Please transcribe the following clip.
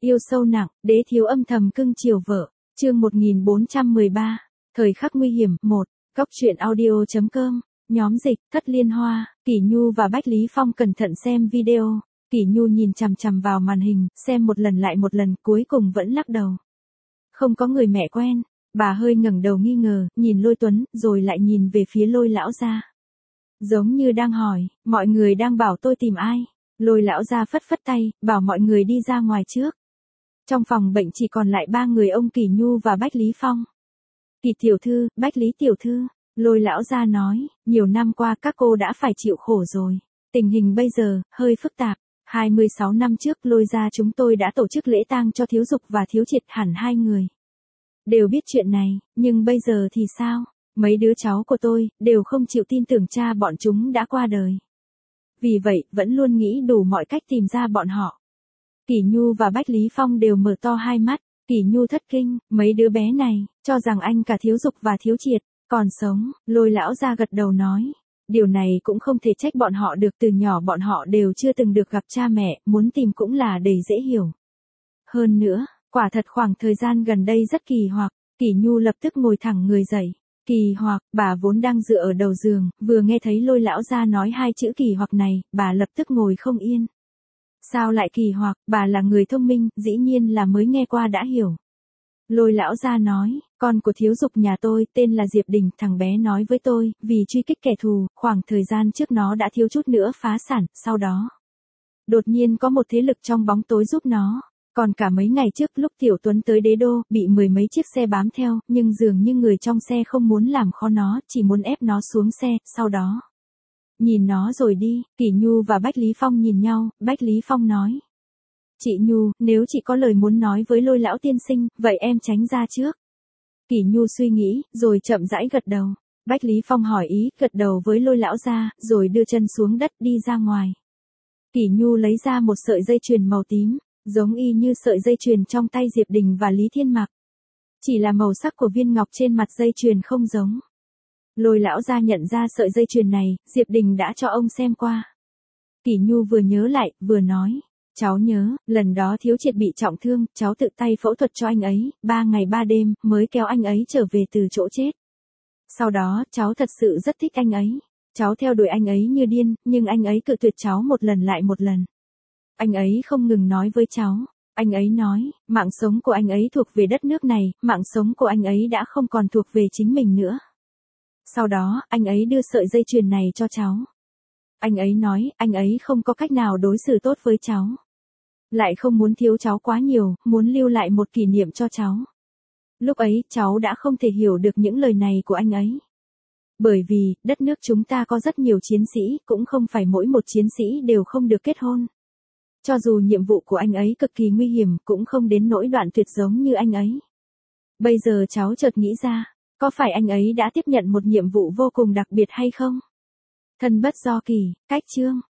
Yêu sâu nặng, đế thiếu âm thầm cưng chiều vợ. Chương 1413. Thời khắc nguy hiểm 1. Góc truyện audio.com. Nhóm dịch, Thất Liên Hoa, Kỷ Nhu và Bách Lý Phong cẩn thận xem video. Kỷ Nhu nhìn chằm chằm vào màn hình, xem một lần lại một lần, cuối cùng vẫn lắc đầu. Không có người mẹ quen. Bà hơi ngẩng đầu nghi ngờ, nhìn Lôi Tuấn, rồi lại nhìn về phía Lôi lão gia. Giống như đang hỏi, mọi người đang bảo tôi tìm ai? Lôi lão gia phất phất tay, bảo mọi người đi ra ngoài trước. Trong phòng bệnh chỉ còn lại 3 người, ông Kỷ Nhu và Bách Lý Phong. Kỷ tiểu thư, Bách Lý tiểu thư, Lôi lão gia nói, nhiều năm qua các cô đã phải chịu khổ rồi. Tình hình bây giờ, hơi phức tạp. 26 năm trước Lôi gia chúng tôi đã tổ chức lễ tang cho Thiếu Dục và Thiếu Triệt, hẳn 2 người đều biết chuyện này, nhưng bây giờ thì sao? Mấy đứa cháu của tôi đều không chịu tin tưởng cha bọn chúng đã qua đời. Vì vậy, vẫn luôn nghĩ đủ mọi cách tìm ra bọn họ. Kỷ Nhu và Bách Lý Phong đều mở to hai mắt. Kỷ Nhu thất kinh, mấy đứa bé này, cho rằng anh cả Thiếu Dục và Thiếu Triệt còn sống. Lôi lão gia gật đầu nói, điều này cũng không thể trách bọn họ được, từ nhỏ bọn họ đều chưa từng được gặp cha mẹ, muốn tìm cũng là đầy dễ hiểu. Hơn nữa, quả thật khoảng thời gian gần đây rất kỳ hoặc. Kỷ Nhu lập tức ngồi thẳng người dậy. Kỳ hoặc, bà vốn đang dựa ở đầu giường, vừa nghe thấy Lôi lão gia nói 2 chữ kỳ hoặc này, bà lập tức ngồi không yên. Sao lại kỳ hoặc, bà là người thông minh, dĩ nhiên là mới nghe qua đã hiểu. Lôi lão gia nói, con của Thiếu Dục nhà tôi, tên là Diệp Đình, thằng bé nói với tôi, vì truy kích kẻ thù, khoảng thời gian trước nó đã thiếu chút nữa phá sản, sau đó đột nhiên có một thế lực trong bóng tối giúp nó. Còn cả mấy ngày trước lúc Tiểu Tuấn tới Đế Đô, bị 10 mấy chiếc xe bám theo, nhưng dường như người trong xe không muốn làm khó nó, chỉ muốn ép nó xuống xe, sau đó nhìn nó rồi đi. Kỷ Nhu và Bách Lý Phong nhìn nhau, Bách Lý Phong nói, chị Nhu, nếu chị có lời muốn nói với Lôi lão tiên sinh, vậy em tránh ra trước. Kỷ Nhu suy nghĩ, rồi chậm rãi gật đầu. Bách Lý Phong hỏi ý, gật đầu với Lôi lão ra, rồi đưa chân xuống đất đi ra ngoài. Kỷ Nhu lấy ra một sợi dây chuyền màu tím, giống y như sợi dây chuyền trong tay Diệp Đình và Lý Thiên Mặc. Chỉ là màu sắc của viên ngọc trên mặt dây chuyền không giống. Lôi lão gia nhận ra sợi dây chuyền này, Diệp Đình đã cho ông xem qua. Kỷ Nhu vừa nhớ lại, vừa nói, cháu nhớ, lần đó Thiếu Triệt bị trọng thương, cháu tự tay phẫu thuật cho anh ấy, 3 ngày 3 đêm, mới kéo anh ấy trở về từ chỗ chết. Sau đó, cháu thật sự rất thích anh ấy. Cháu theo đuổi anh ấy như điên, nhưng anh ấy cự tuyệt cháu một lần lại một lần. Anh ấy không ngừng nói với cháu. Anh ấy nói, mạng sống của anh ấy thuộc về đất nước này, mạng sống của anh ấy đã không còn thuộc về chính mình nữa. Sau đó, anh ấy đưa sợi dây chuyền này cho cháu. Anh ấy nói, anh ấy không có cách nào đối xử tốt với cháu. Lại không muốn thiếu cháu quá nhiều, muốn lưu lại một kỷ niệm cho cháu. Lúc ấy, cháu đã không thể hiểu được những lời này của anh ấy. Bởi vì, đất nước chúng ta có rất nhiều chiến sĩ, cũng không phải mỗi một chiến sĩ đều không được kết hôn. Cho dù nhiệm vụ của anh ấy cực kỳ nguy hiểm, cũng không đến nỗi đoạn tuyệt giống như anh ấy. Bây giờ cháu chợt nghĩ ra, có phải anh ấy đã tiếp nhận một nhiệm vụ vô cùng đặc biệt hay không? Thân bất do kỳ, cách chương.